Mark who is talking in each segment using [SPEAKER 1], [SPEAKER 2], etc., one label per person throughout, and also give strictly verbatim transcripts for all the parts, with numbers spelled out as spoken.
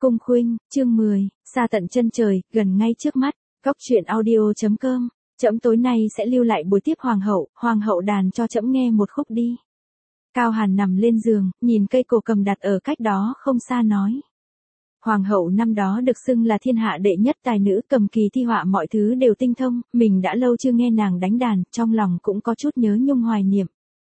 [SPEAKER 1] Cung Khuynh, chương mười, xa tận chân trời, gần ngay trước mắt. Góc truyện audio.com. Trẫm tối nay sẽ lưu lại buổi tiếp hoàng hậu, hoàng hậu đàn cho trẫm nghe một khúc đi. Cao Hàn nằm lên giường, nhìn cây cổ cầm đặt ở cách đó không xa nói. Hoàng hậu năm đó được xưng là thiên hạ đệ nhất tài nữ, cầm kỳ thi họa mọi thứ đều tinh thông, mình đã lâu chưa nghe nàng đánh đàn, trong lòng cũng có chút nhớ nhung hoài niệm.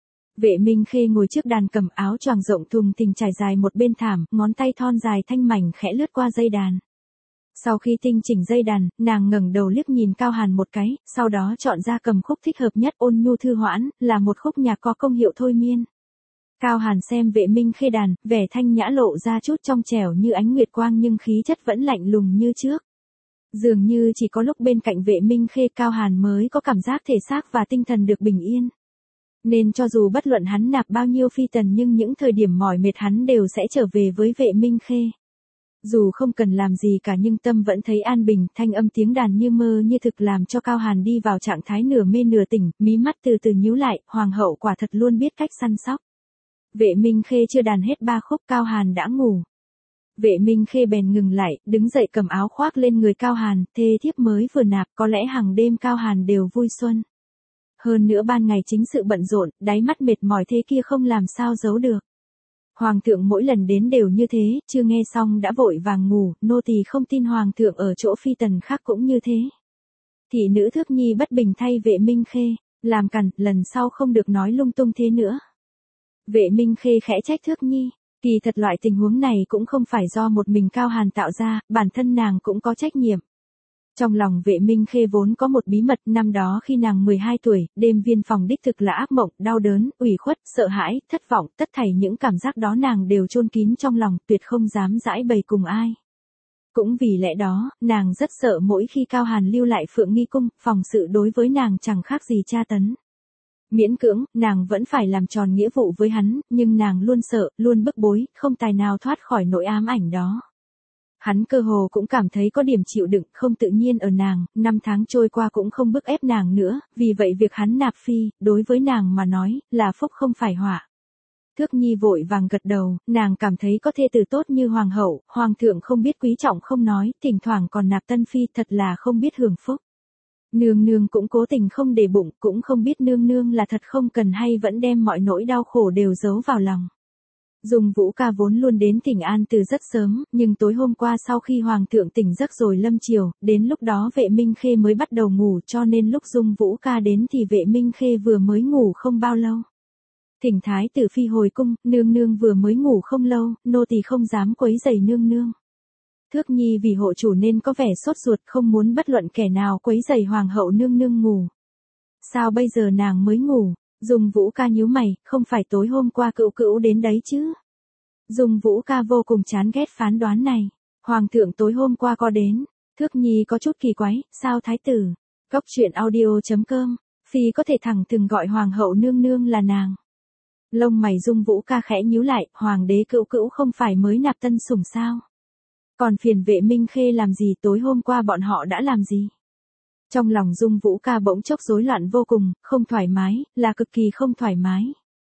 [SPEAKER 1] Vệ Minh Khê ngồi trước đàn cầm, áo choàng rộng thùng thình trải dài một bên thảm, ngón tay thon dài thanh mảnh khẽ lướt qua dây đàn. Sau khi tinh chỉnh dây đàn, nàng ngẩng đầu liếc nhìn Cao Hàn một cái, sau đó chọn ra cầm khúc thích hợp nhất, Ôn Nhu Thư Hoãn, là một khúc nhạc có công hiệu thôi miên. Cao Hàn xem Vệ Minh Khê đàn, vẻ thanh nhã lộ ra chút trong trẻo như ánh nguyệt quang nhưng khí chất vẫn lạnh lùng như trước. Dường như chỉ có lúc bên cạnh Vệ Minh Khê, Cao Hàn mới có cảm giác thể xác và tinh thần được bình yên. Nên cho dù bất luận hắn nạp bao nhiêu phi tần nhưng những thời điểm mỏi mệt hắn đều sẽ trở về với Vệ Minh Khê. Dù không cần làm gì cả nhưng tâm vẫn thấy an bình, thanh âm tiếng đàn như mơ như thực làm cho Cao Hàn đi vào trạng thái nửa mê nửa tỉnh, mí mắt từ từ nhíu lại, hoàng hậu quả thật luôn biết cách săn sóc. Vệ Minh Khê chưa đàn hết ba khúc, Cao Hàn đã ngủ. Vệ Minh Khê bèn ngừng lại, đứng dậy cầm áo khoác lên người Cao Hàn, thê thiếp mới vừa nạp, có lẽ hàng đêm Cao Hàn đều vui xuân. Hơn nữa ban ngày chính sự bận rộn, đáy mắt mệt mỏi thế kia không làm sao giấu được. Hoàng thượng mỗi lần đến đều như thế, chưa nghe xong đã vội vàng ngủ, nô tỳ không tin hoàng thượng ở chỗ phi tần khác cũng như thế. Thị nữ Thước Nhi bất bình thay Vệ Minh Khê, làm cằn, lần sau không được nói lung tung thế nữa. Vệ Minh Khê khẽ trách Thước Nhi, kỳ thật loại tình huống này cũng không phải do một mình Cao Hàn tạo ra, bản thân nàng cũng có trách nhiệm. Trong lòng Vệ Minh Khê vốn có một bí mật, năm đó khi nàng mười hai tuổi, đêm viên phòng đích thực là ác mộng, đau đớn, ủy khuất, sợ hãi, thất vọng, tất thảy những cảm giác đó nàng đều chôn kín trong lòng, tuyệt không dám giãi bày cùng ai. Cũng vì lẽ đó, nàng rất sợ mỗi khi Cao Hàn lưu lại Phượng Nghi Cung, phòng sự đối với nàng chẳng khác gì tra tấn. Miễn cưỡng, nàng vẫn phải làm tròn nghĩa vụ với hắn, nhưng nàng luôn sợ, luôn bức bối, không tài nào thoát khỏi nỗi ám ảnh đó. Hắn cơ hồ cũng cảm thấy có điểm chịu đựng không tự nhiên ở nàng, năm tháng trôi qua cũng không bức ép nàng nữa, vì vậy việc hắn nạp phi, đối với nàng mà nói, là phúc không phải họa. Thước Nhi vội vàng gật đầu, nàng cảm thấy có thê tử tốt như hoàng hậu, hoàng thượng không biết quý trọng không nói, thỉnh thoảng còn nạp tân phi, thật là không biết hưởng phúc. Nương nương cũng cố tình không để bụng, cũng không biết nương nương là thật không cần hay vẫn đem mọi nỗi đau khổ đều giấu vào lòng. Dung Vũ ca vốn luôn đến Thịnh An từ rất sớm, nhưng tối hôm qua sau khi hoàng thượng tỉnh giấc rồi lâm chiều, đến lúc đó Vệ Minh Khê mới bắt đầu ngủ, cho nên lúc Dung Vũ ca đến thì Vệ Minh Khê vừa mới ngủ không bao lâu. Thỉnh thái tử phi hồi cung, nương nương vừa mới ngủ không lâu, nô tỳ không dám quấy rầy nương nương. Thước Nhi vì hộ chủ nên có vẻ sốt ruột, không muốn bất luận kẻ nào quấy rầy hoàng hậu nương nương ngủ. Sao bây giờ nàng mới ngủ? Dung Vũ ca nhíu mày, không phải tối hôm qua cữu cữu đến đấy chứ? Dung Vũ ca vô cùng chán ghét phán đoán này. Hoàng thượng tối hôm qua có đến. Thước Nhi có chút kỳ quái, sao thái tử? Góc truyện audio.com. Phi có thể thẳng thừng gọi hoàng hậu nương nương là nàng. Lông mày Dung Vũ ca khẽ nhíu lại, hoàng đế cữu cữu không phải mới nạp tân sủng sao? Còn phiền Vệ Minh Khê làm gì, tối hôm qua bọn họ đã làm gì? Trong lòng Dung Vũ ca bỗng chốc rối loạn vô cùng, không thoải mái, là cực kỳ không thoải mái.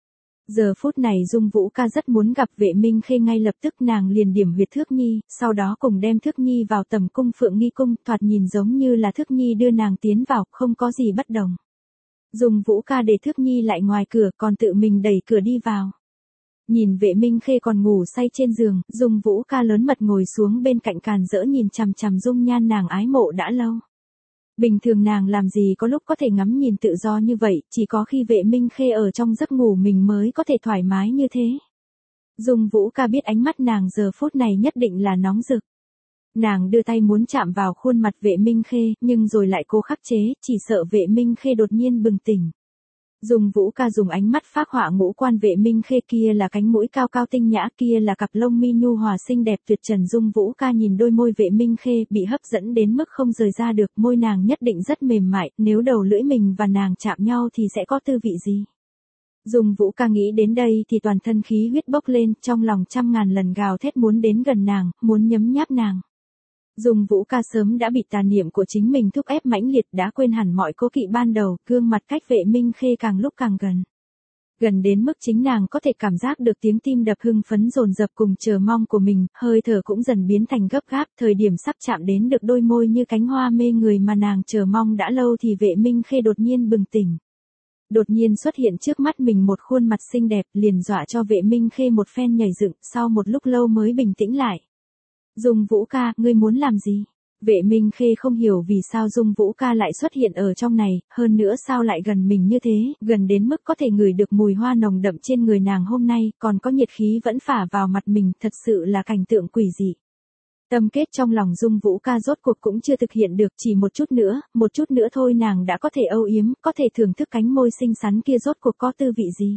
[SPEAKER 1] Giờ phút này Dung Vũ ca rất muốn gặp Vệ Minh Khê ngay lập tức, nàng liền điểm huyệt Thước Nhi, sau đó cùng đem Thước Nhi vào tầm cung Phượng Nghi Cung, thoạt nhìn giống như là Thước Nhi đưa nàng tiến vào, không có gì bất đồng. Dung Vũ ca để Thước Nhi lại ngoài cửa, còn tự mình đẩy cửa đi vào. Nhìn Vệ Minh Khê còn ngủ say trên giường, Dung Vũ ca lớn mật ngồi xuống bên cạnh càn rỡ nhìn chằm chằm dung nhan nàng ái mộ đã lâu. Bình thường nàng làm gì có lúc có thể ngắm nhìn tự do như vậy, chỉ có khi Vệ Minh Khê ở trong giấc ngủ mình mới có thể thoải mái như thế. Dung Vũ ca biết ánh mắt nàng giờ phút này nhất định là nóng rực. Nàng đưa tay muốn chạm vào khuôn mặt Vệ Minh Khê, nhưng rồi lại cố khắc chế, chỉ sợ Vệ Minh Khê đột nhiên bừng tỉnh. Dung Vũ ca dùng ánh mắt phác họa ngũ quan Vệ Minh Khê, kia là cánh mũi cao cao tinh nhã, kia là cặp lông mi nhu hòa xinh đẹp tuyệt trần. Dung Vũ ca nhìn đôi môi Vệ Minh Khê, bị hấp dẫn đến mức không rời ra được, môi nàng nhất định rất mềm mại, nếu đầu lưỡi mình và nàng chạm nhau thì sẽ có tư vị gì. Dung Vũ ca nghĩ đến đây thì toàn thân khí huyết bốc lên, trong lòng trăm ngàn lần gào thét muốn đến gần nàng, muốn nhấm nháp nàng. Dung Vũ ca sớm đã bị tà niệm của chính mình thúc ép mãnh liệt, đã quên hẳn mọi cố kỵ ban đầu, gương mặt cách Vệ Minh Khê càng lúc càng gần. Gần đến mức chính nàng có thể cảm giác được tiếng tim đập hưng phấn dồn dập cùng chờ mong của mình, hơi thở cũng dần biến thành gấp gáp, thời điểm sắp chạm đến được đôi môi như cánh hoa mê người mà nàng chờ mong đã lâu thì Vệ Minh Khê đột nhiên bừng tỉnh. Đột nhiên xuất hiện trước mắt mình một khuôn mặt xinh đẹp, liền dọa cho Vệ Minh Khê một phen nhảy dựng, sau một lúc lâu mới bình tĩnh lại. Dung Vũ ca, ngươi muốn làm gì? Vệ Minh Khê không hiểu vì sao Dung Vũ ca lại xuất hiện ở trong này, hơn nữa sao lại gần mình như thế, gần đến mức có thể ngửi được mùi hoa nồng đậm trên người nàng hôm nay, còn có nhiệt khí vẫn phả vào mặt mình, thật sự là cảnh tượng quỷ dị. Tâm kết trong lòng Dung Vũ ca rốt cuộc cũng chưa thực hiện được, chỉ một chút nữa, một chút nữa thôi nàng đã có thể âu yếm, có thể thưởng thức cánh môi xinh xắn kia rốt cuộc có tư vị gì.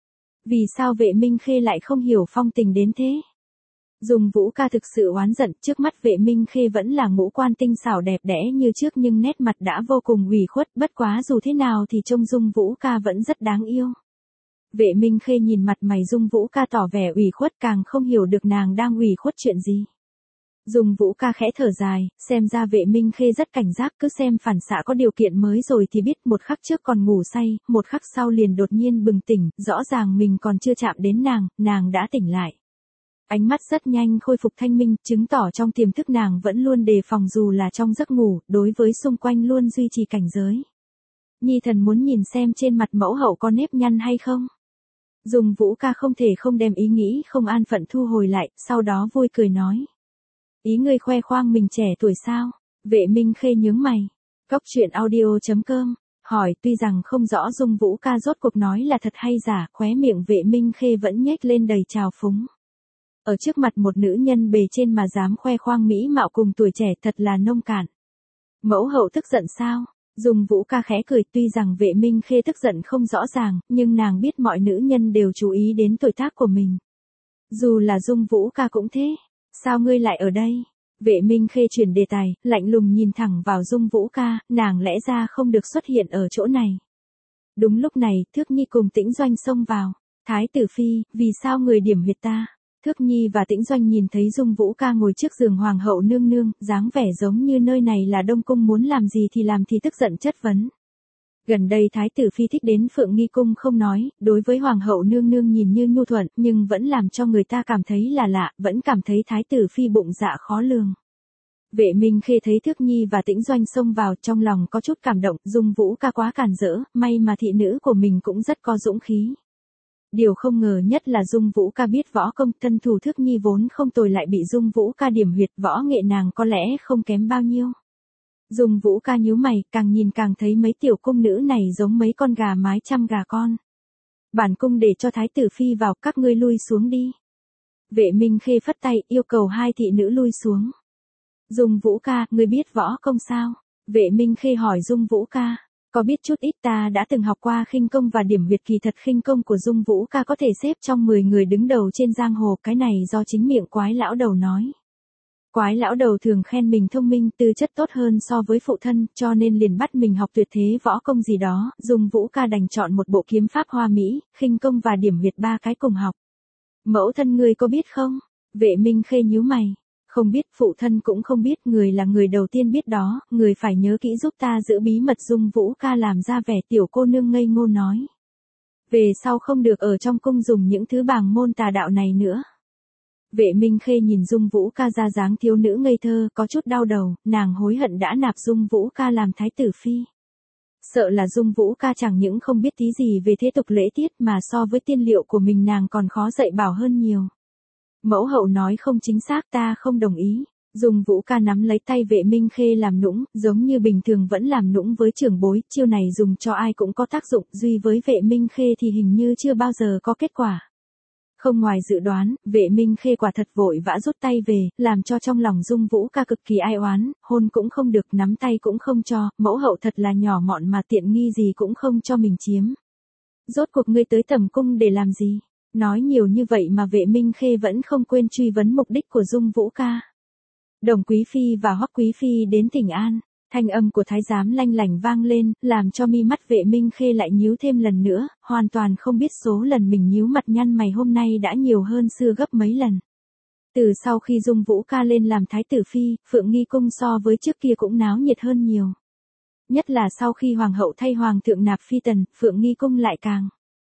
[SPEAKER 1] Vì sao Vệ Minh Khê lại không hiểu phong tình đến thế? Dung Vũ ca thực sự oán giận, trước mắt Vệ Minh Khê vẫn là ngũ quan tinh xảo đẹp đẽ như trước nhưng nét mặt đã vô cùng ủy khuất, bất quá dù thế nào thì trông Dung Vũ ca vẫn rất đáng yêu. Vệ Minh Khê nhìn mặt mày Dung Vũ ca tỏ vẻ ủy khuất, càng không hiểu được nàng đang ủy khuất chuyện gì. Dung Vũ ca khẽ thở dài, xem ra Vệ Minh Khê rất cảnh giác, cứ xem phản xạ có điều kiện mới rồi thì biết, một khắc trước còn ngủ say, một khắc sau liền đột nhiên bừng tỉnh, rõ ràng mình còn chưa chạm đến nàng, nàng đã tỉnh lại. Ánh mắt rất nhanh khôi phục thanh minh, chứng tỏ trong tiềm thức nàng vẫn luôn đề phòng dù là trong giấc ngủ, đối với xung quanh luôn duy trì cảnh giới. Nhi thần muốn nhìn xem trên mặt mẫu hậu có nếp nhăn hay không. Dung Vũ ca không thể không đem ý nghĩ không an phận thu hồi lại, sau đó vui cười nói. Ý ngươi khoe khoang mình trẻ tuổi sao? Vệ Minh Khê nhướng mày. Cóc truyện audio chấm com hỏi, tuy rằng không rõ Dung Vũ ca rốt cuộc nói là thật hay giả, khóe miệng Vệ Minh Khê vẫn nhếch lên đầy trào phúng. Ở trước mặt một nữ nhân bề trên mà dám khoe khoang mỹ mạo cùng tuổi trẻ thật là nông cạn. Mẫu hậu tức giận sao? Dung Vũ ca khẽ cười, tuy rằng Vệ Minh Khê tức giận không rõ ràng, nhưng nàng biết mọi nữ nhân đều chú ý đến tuổi tác của mình. Dù là Dung Vũ ca cũng thế. Sao ngươi lại ở đây? Vệ Minh Khê chuyển đề tài, lạnh lùng nhìn thẳng vào Dung Vũ ca, nàng lẽ ra không được xuất hiện ở chỗ này. Đúng lúc này, Thước Nhi cùng Tĩnh Doanh xông vào. Thái tử phi, vì sao người điểm huyệt ta? Thước Nhi và Tĩnh Doanh nhìn thấy Dung Vũ ca ngồi trước giường hoàng hậu nương nương, dáng vẻ giống như nơi này là Đông Cung, muốn làm gì thì làm, thì tức giận chất vấn. Gần đây Thái tử phi thích đến Phượng Nghi Cung không nói, đối với hoàng hậu nương nương nhìn như nhu thuận, nhưng vẫn làm cho người ta cảm thấy là lạ, vẫn cảm thấy Thái tử phi bụng dạ khó lường. Vệ Minh Khê thấy Thước Nhi và Tĩnh Doanh xông vào, trong lòng có chút cảm động, Dung Vũ ca quá cản rỡ, may mà thị nữ của mình cũng rất có dũng khí. Điều không ngờ nhất là Dung Vũ ca biết võ công, thân thủ Thước Nhi vốn không tồi lại bị Dung Vũ ca điểm huyệt, võ nghệ nàng có lẽ không kém bao nhiêu. Dung Vũ ca nhíu mày, càng nhìn càng thấy mấy tiểu cung nữ này giống mấy con gà mái chăm gà con. Bản cung để cho Thái tử phi vào, các ngươi lui xuống đi. Vệ Minh Khê phất tay, yêu cầu hai thị nữ lui xuống. Dung Vũ ca, ngươi biết võ công sao? Vệ Minh Khê hỏi Dung Vũ ca. Có biết chút ít, ta đã từng học qua khinh công và điểm huyệt, kỳ thật khinh công của Dung Vũ ca có thể xếp trong mười người đứng đầu trên giang hồ, cái này do chính miệng Quái lão đầu nói. Quái lão đầu thường khen mình thông minh, tư chất tốt hơn so với phụ thân, cho nên liền bắt mình học tuyệt thế võ công gì đó, Dung Vũ ca đành chọn một bộ kiếm pháp hoa mỹ, khinh công và điểm huyệt ba cái cùng học. Mẫu thân ngươi có biết không? Vệ Minh Khê nhíu mày. Không biết, phụ thân cũng không biết, người là người đầu tiên biết đó, người phải nhớ kỹ giúp ta giữ bí mật. Dung Vũ ca làm ra vẻ tiểu cô nương ngây ngô nói. Về sau không được ở trong cung dùng những thứ bàng môn tà đạo này nữa. Vệ Minh Khê nhìn Dung Vũ ca ra dáng thiếu nữ ngây thơ, có chút đau đầu, nàng hối hận đã nạp Dung Vũ ca làm thái tử phi. Sợ là Dung Vũ ca chẳng những không biết tí gì về thế tục lễ tiết mà so với tiên liệu của mình nàng còn khó dạy bảo hơn nhiều. Mẫu hậu nói không chính xác, ta không đồng ý. Dung Vũ ca nắm lấy tay Vệ Minh Khê làm nũng, giống như bình thường vẫn làm nũng với trưởng bối, chiêu này dùng cho ai cũng có tác dụng, duy với Vệ Minh Khê thì hình như chưa bao giờ có kết quả. Không ngoài dự đoán, Vệ Minh Khê quả thật vội vã rút tay về, làm cho trong lòng Dung Vũ ca cực kỳ ai oán, hôn cũng không được, nắm tay cũng không cho, mẫu hậu thật là nhỏ mọn mà tiện nghi gì cũng không cho mình chiếm. Rốt cuộc ngươi tới tầm cung để làm gì? Nói nhiều như vậy mà Vệ Minh Khê vẫn không quên truy vấn mục đích của Dung Vũ ca. Đồng Quý Phi và Hoắc Quý Phi đến Thỉnh An, thanh âm của thái giám lanh lảnh vang lên, làm cho mi mắt Vệ Minh Khê lại nhíu thêm lần nữa, hoàn toàn không biết số lần mình nhíu mặt nhăn mày hôm nay đã nhiều hơn xưa gấp mấy lần. Từ sau khi Dung Vũ ca lên làm thái tử phi, Phượng Nghi Cung so với trước kia cũng náo nhiệt hơn nhiều. Nhất là sau khi hoàng hậu thay hoàng thượng nạp phi tần, Phượng Nghi Cung lại càng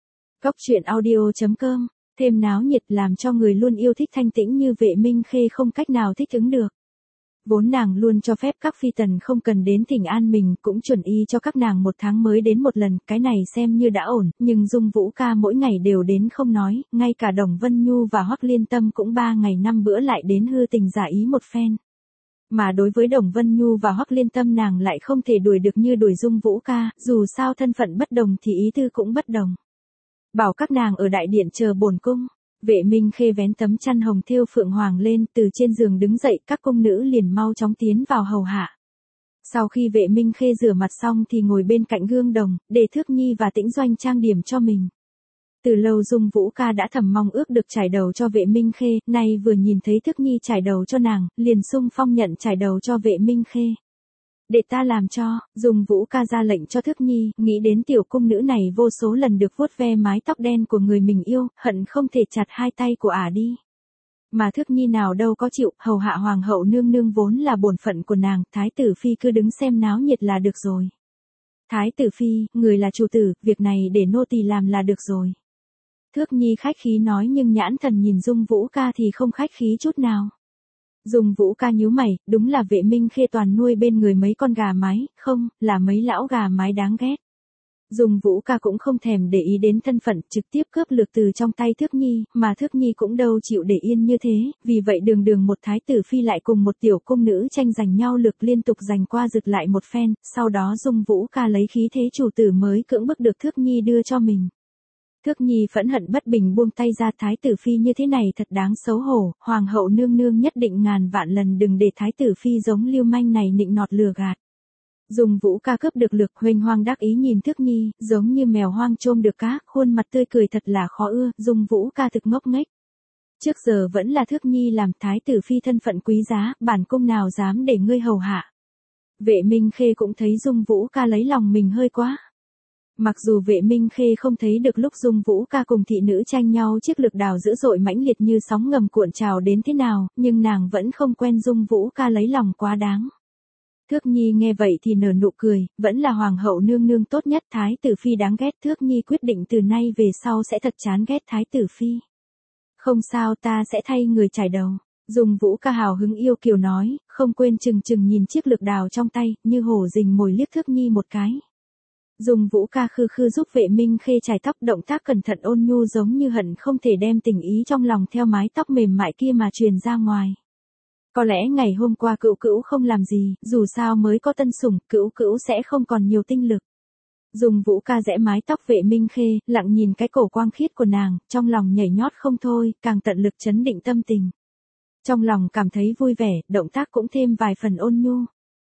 [SPEAKER 1] Cóc truyện audio chấm com, thêm náo nhiệt làm cho người luôn yêu thích thanh tĩnh như Vệ Minh Khê không cách nào thích ứng được. Vốn nàng luôn cho phép các phi tần không cần đến thỉnh an mình, cũng chuẩn y cho các nàng một tháng mới đến một lần, cái này xem như đã ổn, nhưng Dung Vũ ca mỗi ngày đều đến không nói, ngay cả Đồng Vân Nhu và Hoắc Liên Tâm cũng ba ngày năm bữa lại đến hư tình giả ý một phen. Mà đối với Đồng Vân Nhu và Hoắc Liên Tâm nàng lại không thể đuổi được như đuổi Dung Vũ ca, dù sao thân phận bất đồng thì ý tư cũng bất đồng. Bảo các nàng ở đại điện chờ bổn cung. Vệ Minh Khê vén tấm chăn hồng thêu phượng hoàng lên, từ trên giường đứng dậy, các cung nữ liền mau chóng tiến vào hầu hạ. Sau khi Vệ Minh Khê rửa mặt xong thì ngồi bên cạnh gương đồng, để Thước Nhi và Tĩnh Doanh trang điểm cho mình. Từ lâu Dung Vũ ca đã thầm mong ước được trải đầu cho Vệ Minh Khê, nay vừa nhìn thấy Thước Nhi trải đầu cho nàng, liền xung phong nhận trải đầu cho Vệ Minh Khê. Để ta làm cho, Dung Vũ ca ra lệnh cho Thước Nhi, nghĩ đến tiểu cung nữ này vô số lần được vuốt ve mái tóc đen của người mình yêu, hận không thể chặt hai tay của ả đi. Mà Thước Nhi nào đâu có chịu, hầu hạ hoàng hậu nương nương vốn là bổn phận của nàng, thái tử phi cứ đứng xem náo nhiệt là được rồi. Thái tử phi, người là chủ tử, việc này để nô tỳ làm là được rồi. Thước Nhi khách khí nói nhưng nhãn thần nhìn Dung Vũ ca thì không khách khí chút nào. Dung Vũ ca nhíu mày, đúng là Vệ Minh Khê toàn nuôi bên người mấy con gà mái, không, là mấy lão gà mái đáng ghét. Dung Vũ ca cũng không thèm để ý đến thân phận, trực tiếp cướp lược từ trong tay Thước Nhi, mà Thước Nhi cũng đâu chịu để yên như thế, vì vậy đường đường một thái tử phi lại cùng một tiểu cung nữ tranh giành nhau lược liên tục giành qua giật lại một phen, sau đó Dung Vũ ca lấy khí thế chủ tử mới cưỡng bức được Thước Nhi đưa cho mình. Thước Nhi phẫn hận bất bình buông tay ra, thái tử phi như thế này thật đáng xấu hổ, hoàng hậu nương nương nhất định ngàn vạn lần đừng để thái tử phi giống lưu manh này nịnh nọt lừa gạt. Dung Vũ ca cướp được lược, huênh hoang đắc ý nhìn Thước Nhi, giống như mèo hoang chôm được cá, khuôn mặt tươi cười thật là khó ưa, Dung Vũ ca thực ngốc nghếch. Trước giờ vẫn là Thước Nhi làm thái tử phi thân phận quý giá, bản cung nào dám để ngươi hầu hạ. Vệ Minh Khê cũng thấy Dung Vũ ca lấy lòng mình hơi quá. Mặc dù Vệ Minh Khê không thấy được lúc Dung Vũ ca cùng thị nữ tranh nhau chiếc lược đào dữ dội mãnh liệt như sóng ngầm cuộn trào đến thế nào, nhưng nàng vẫn không quen Dung Vũ ca lấy lòng quá đáng. Thước Nhi nghe vậy thì nở nụ cười, vẫn là hoàng hậu nương nương tốt nhất, thái tử phi đáng ghét. Thước Nhi quyết định từ nay về sau sẽ thật chán ghét thái tử phi. Không sao, ta sẽ thay người trải đầu. Dung Vũ ca hào hứng yêu kiều nói, không quên chừng chừng nhìn chiếc lược đào trong tay, như hổ rình mồi liếc Thước Nhi một cái. Dung Vũ ca khư khư giúp Vệ Minh Khê chải tóc, động tác cẩn thận ôn nhu giống như hận không thể đem tình ý trong lòng theo mái tóc mềm mại kia mà truyền ra ngoài. Có lẽ ngày hôm qua Cữu Cữu không làm gì, dù sao mới có tân sủng, Cữu Cữu sẽ không còn nhiều tinh lực. Dung Vũ ca rẽ mái tóc Vệ Minh Khê, lặng nhìn cái cổ quang khiết của nàng, trong lòng nhảy nhót không thôi, càng tận lực trấn định tâm tình. Trong lòng cảm thấy vui vẻ, động tác cũng thêm vài phần ôn nhu.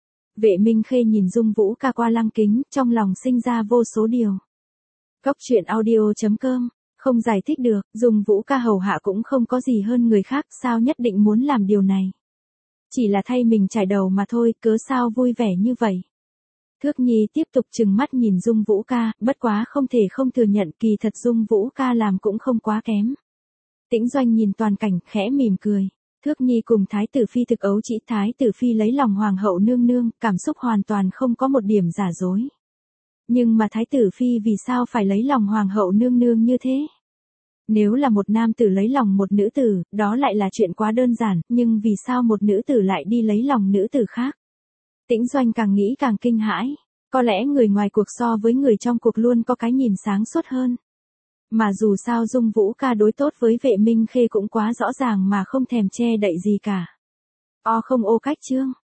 [SPEAKER 1] Vệ Minh Khê nhìn Dung Vũ ca qua lăng kính, trong lòng sinh ra vô số điều. Cóc truyện audio chấm com, không giải thích được, Dung Vũ ca hầu hạ cũng không có gì hơn người khác, sao nhất định muốn làm điều này. Chỉ là thay mình trải đầu mà thôi, cớ sao vui vẻ như vậy. Thước Nhi tiếp tục trừng mắt nhìn Dung Vũ ca, bất quá không thể không thừa nhận kỳ thật Dung Vũ ca làm cũng không quá kém. Tĩnh Doanh nhìn toàn cảnh, khẽ mỉm cười. Thước Nhi cùng thái tử phi thực ấu chỉ, thái tử phi lấy lòng hoàng hậu nương nương, cảm xúc hoàn toàn không có một điểm giả dối. Nhưng mà thái tử phi vì sao phải lấy lòng hoàng hậu nương nương như thế? Nếu là một nam tử lấy lòng một nữ tử, đó lại là chuyện quá đơn giản, nhưng vì sao một nữ tử lại đi lấy lòng nữ tử khác? Tĩnh Doanh càng nghĩ càng kinh hãi, có lẽ người ngoài cuộc so với người trong cuộc luôn có cái nhìn sáng suốt hơn. Mà dù sao Dung Vũ ca đối tốt với Vệ Minh Khê cũng quá rõ ràng mà không thèm che đậy gì cả. O không ô cách chương.